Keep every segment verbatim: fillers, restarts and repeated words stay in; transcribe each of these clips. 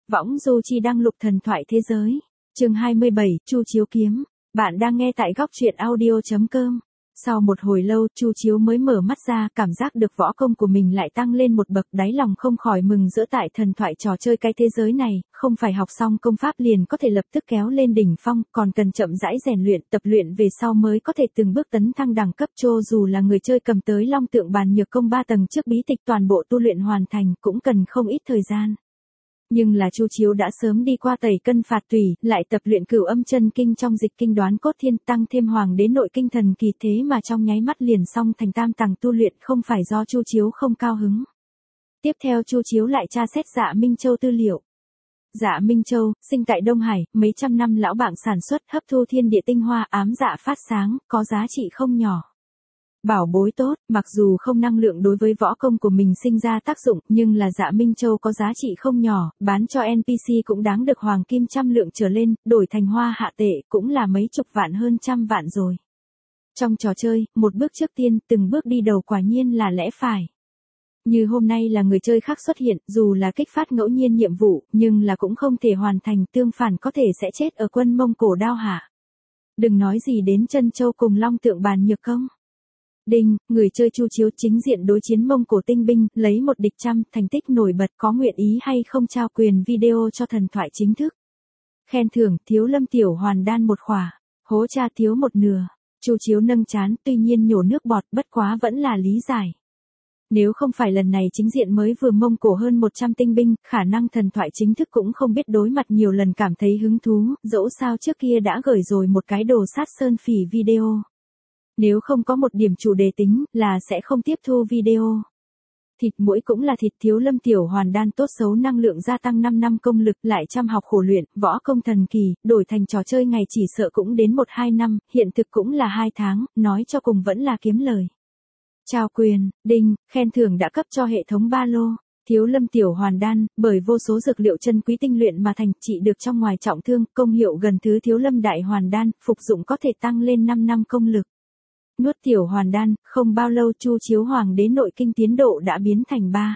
Võng Du Chi đăng lục thần thoại thế giới. Chương hai mươi bảy, Chu Chiếu kiếm. Bạn đang nghe tại góc truyện audio chấm com. Sau một hồi lâu, Chu Chiếu mới mở mắt ra, cảm giác được võ công của mình lại tăng lên một bậc, đáy lòng không khỏi mừng rỡ tại thần thoại trò chơi cái thế giới này, không phải học xong công pháp liền có thể lập tức kéo lên đỉnh phong, còn cần chậm rãi rèn luyện, tập luyện về sau mới có thể từng bước tấn thăng đẳng cấp. Cho dù là người chơi cầm tới Long Tượng Bàn Nhược Công ba tầng trước bí tịch toàn bộ tu luyện hoàn thành, cũng cần không ít thời gian. Nhưng là Chu Chiếu đã sớm đi qua tẩy cân phạt tùy, lại tập luyện Cửu Âm Chân Kinh trong dịch kinh đoán cốt thiên, tăng thêm Hoàng Đế Nội Kinh thần kỳ, thế mà trong nháy mắt liền xong thành tam tầng tu luyện, không phải do Chu Chiếu không cao hứng. Tiếp theo Chu Chiếu lại tra xét Dạ Minh Châu tư liệu. Dạ Minh Châu, sinh tại Đông Hải, mấy trăm năm lão bảng sản xuất, hấp thu thiên địa tinh hoa, ám dạ phát sáng, có giá trị không nhỏ. Bảo bối tốt, mặc dù không năng lượng đối với võ công của mình sinh ra tác dụng, nhưng là Dạ Minh Châu có giá trị không nhỏ, bán cho en pê xê cũng đáng được hoàng kim trăm lượng trở lên, đổi thành hoa hạ tệ cũng là mấy chục vạn hơn trăm vạn rồi. Trong trò chơi, một bước trước tiên, từng bước đi đầu quả nhiên là lẽ phải. Như hôm nay là người chơi khác xuất hiện, dù là kích phát ngẫu nhiên nhiệm vụ, nhưng là cũng không thể hoàn thành, tương phản có thể sẽ chết ở quân Mông Cổ đao hạ. Đừng nói gì đến Chân Châu cùng Long Tượng Bàn Nhược Công. Đinh, người chơi Chu Chiếu chính diện đối chiến Mông Cổ tinh binh, lấy một địch trăm, thành tích nổi bật, có nguyện ý hay không trao quyền video cho thần thoại chính thức. Khen thưởng, thiếu Lâm Tiểu Hoàn đan một khỏa, hố cha thiếu một nửa. Chu Chiếu nâng trán, tuy nhiên nhổ nước bọt, bất quá vẫn là lý giải. Nếu không phải lần này chính diện mới vừa Mông Cổ hơn một trăm tinh binh, khả năng thần thoại chính thức cũng không biết đối mặt nhiều lần cảm thấy hứng thú, dẫu sao trước kia đã gửi rồi một cái đồ sát sơn phỉ video. Nếu không có một điểm chủ đề tính, là sẽ không tiếp thu video. Thịt muỗi cũng là thịt, thiếu Lâm Tiểu Hoàn đan tốt xấu năng lượng gia tăng năm năm công lực, lại chăm học khổ luyện, võ công thần kỳ, đổi thành trò chơi ngày chỉ sợ cũng đến một hai năm, hiện thực cũng là hai tháng, nói cho cùng vẫn là kiếm lời. Trao quyền, đinh, khen thưởng đã cấp cho hệ thống ba lô. Thiếu Lâm Tiểu Hoàn đan, bởi vô số dược liệu chân quý tinh luyện mà thành, trị được trong ngoài trọng thương, công hiệu gần thứ Thiếu Lâm Đại Hoàn đan, phục dụng có thể tăng lên năm năm công lực. Nuốt Tiểu Hoàn đan, không bao lâu Chu Chiếu Hoàng Đế Nội Kinh tiến độ đã biến thành ba.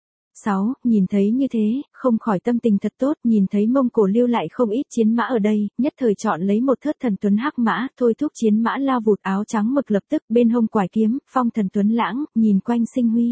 sáu, nhìn thấy như thế, không khỏi tâm tình thật tốt, nhìn thấy Mông Cổ lưu lại không ít chiến mã ở đây, nhất thời chọn lấy một thớt thần tuấn hắc mã, thôi thúc chiến mã lao vụt, áo trắng mực lập tức, bên hông quải kiếm, phong thần tuấn lãng, nhìn quanh sinh huy.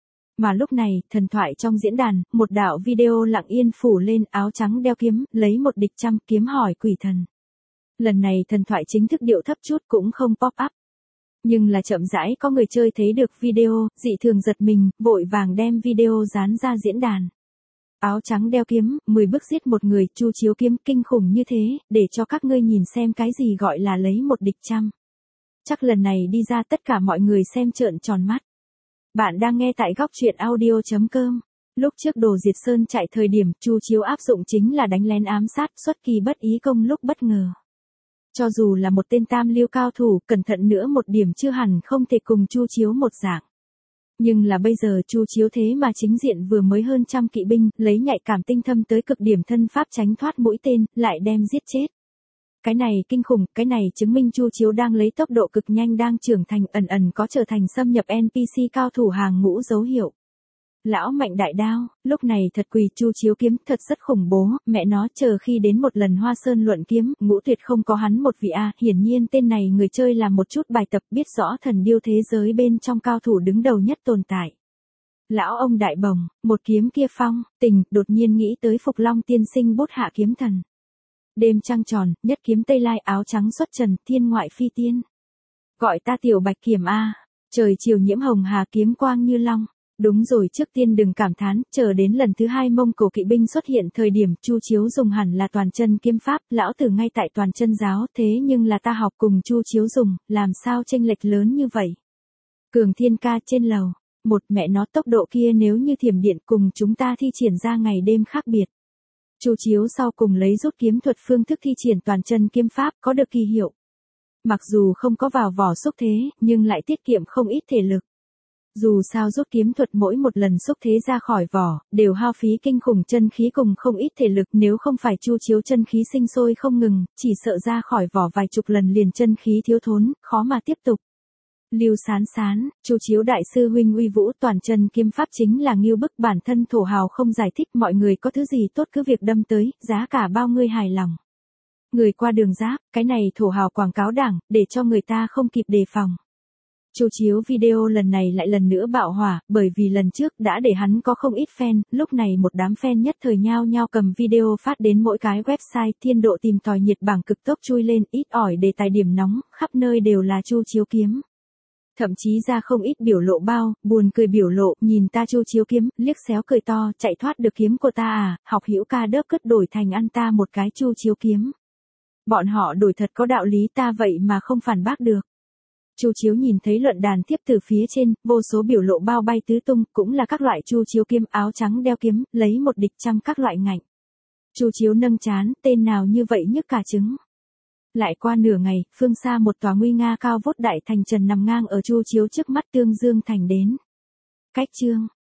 Mà lúc này, thần thoại trong diễn đàn, một đạo video lặng yên phủ lên, áo trắng đeo kiếm, lấy một địch trăm, kiếm hỏi quỷ thần. Lần này thần thoại chính thức điệu thấp chút cũng không pop up. Nhưng là chậm rãi có người chơi thấy được video, dị thường giật mình, vội vàng đem video dán ra diễn đàn. Áo trắng đeo kiếm, mười bước giết một người, Chu Chiếu kiếm kinh khủng như thế, để cho các ngươi nhìn xem cái gì gọi là lấy một địch trăm. Chắc lần này đi ra tất cả mọi người xem trợn tròn mắt. Bạn đang nghe tại góc truyện audio chấm com. Lúc trước Đồ Diệt Sơn chạy thời điểm, Chu Chiếu áp dụng chính là đánh lén ám sát, xuất kỳ bất ý công lúc bất ngờ. Cho dù là một tên tam lưu cao thủ, cẩn thận nữa một điểm chưa hẳn không thể cùng Chu Chiếu một dạng. Nhưng là bây giờ Chu Chiếu thế mà chính diện vừa mới hơn trăm kỵ binh, lấy nhạy cảm tinh thâm tới cực điểm thân pháp tránh thoát mũi tên, lại đem giết chết. Cái này kinh khủng, cái này chứng minh Chu Chiếu đang lấy tốc độ cực nhanh đang trưởng thành, ẩn ẩn có trở thành xâm nhập en pê xê cao thủ hàng ngũ dấu hiệu. Lão mạnh đại đao, lúc này thật quỳ, Chu Chiếu kiếm thật rất khủng bố, mẹ nó chờ khi đến một lần Hoa Sơn luận kiếm, ngũ tuyệt không có hắn một vị a, hiển nhiên tên này người chơi làm một chút bài tập, biết rõ thần điêu thế giới bên trong cao thủ đứng đầu nhất tồn tại. Lão ông đại bồng, một kiếm kia phong, tình, đột nhiên nghĩ tới Phục Long tiên sinh bút hạ kiếm thần. Đêm trăng tròn, nhất kiếm Tây Lai, áo trắng xuất trần, thiên ngoại phi tiên. Gọi ta tiểu bạch kiểm a, trời chiều nhiễm hồng hà, kiếm quang như long. Đúng rồi, trước tiên đừng cảm thán, chờ đến lần thứ hai Mông Cổ kỵ binh xuất hiện thời điểm Chu Chiếu dùng hẳn là toàn chân kiếm pháp, lão tử ngay tại toàn chân giáo, thế nhưng là ta học cùng Chu Chiếu dùng, làm sao chênh lệch lớn như vậy. Cường Thiên ca trên lầu, một mẹ nó tốc độ kia nếu như thiểm điện cùng chúng ta thi triển ra ngày đêm khác biệt. Chu Chiếu sau cùng lấy rút kiếm thuật phương thức thi triển toàn chân kiếm pháp có được kỳ hiệu. Mặc dù không có vào vỏ xúc thế, nhưng lại tiết kiệm không ít thể lực. Dù sao rút kiếm thuật mỗi một lần xúc thế ra khỏi vỏ, đều hao phí kinh khủng chân khí cùng không ít thể lực, nếu không phải Chu Chiếu chân khí sinh sôi không ngừng, chỉ sợ ra khỏi vỏ vài chục lần liền chân khí thiếu thốn, khó mà tiếp tục. Lưu Sán Sán, Chu Chiếu đại sư huynh uy vũ toàn chân kiếm pháp chính là nghiêu bức, bản thân thổ hào không giải thích, mọi người có thứ gì tốt cứ việc đâm tới, giá cả bao ngươi hài lòng. Người qua đường giáp, cái này thổ hào quảng cáo đảng, để cho người ta không kịp đề phòng. Chu Chiếu video lần này lại lần nữa bạo hỏa, bởi vì lần trước đã để hắn có không ít fan, lúc này một đám fan nhất thời nhao nhao cầm video phát đến mỗi cái website, thiên độ tìm tòi nhiệt bảng cực tốc chui lên, ít ỏi đề tài điểm nóng, khắp nơi đều là Chu Chiếu kiếm. Thậm chí ra không ít biểu lộ bao, buồn cười biểu lộ, nhìn ta Chu Chiếu kiếm, liếc xéo cười to, chạy thoát được kiếm của ta à, học hữu ca đớp cất đổi thành ăn ta một cái Chu Chiếu kiếm. Bọn họ đổi thật có đạo lý, ta vậy mà không phản bác được. Chu Chiếu nhìn thấy luận đàn tiếp từ phía trên, vô số biểu lộ bao bay tứ tung, cũng là các loại Chu Chiếu kiếm, áo trắng đeo kiếm, lấy một địch trăm các loại ngạnh. Chu Chiếu nâng chán, tên nào như vậy nhức cả trứng. Lại qua nửa ngày, phương xa một tòa nguy nga cao vút đại thành trần nằm ngang ở Chu Chiếu trước mắt, tương dương thành đến. Cách chương